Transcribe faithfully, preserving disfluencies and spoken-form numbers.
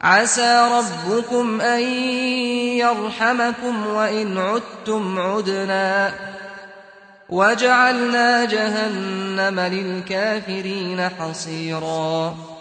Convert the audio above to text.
عسى ربكم أن يرحمكم وإن عدتم عدنا وجعلنا جهنم للكافرين حصيرا